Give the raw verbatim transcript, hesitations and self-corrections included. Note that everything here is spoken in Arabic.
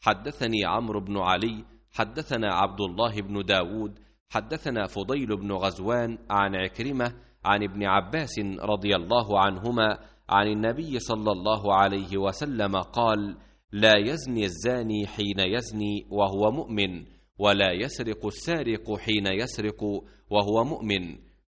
حدثني عمرو بن علي حدثنا عبد الله بن داود حدثنا فضيل بن غزوان عن عكرمة عن ابن عباس رضي الله عنهما عن النبي صلى الله عليه وسلم قال: لا يزني الزاني حين يزني وهو مؤمن، ولا يسرق السارق حين يسرق وهو مؤمن،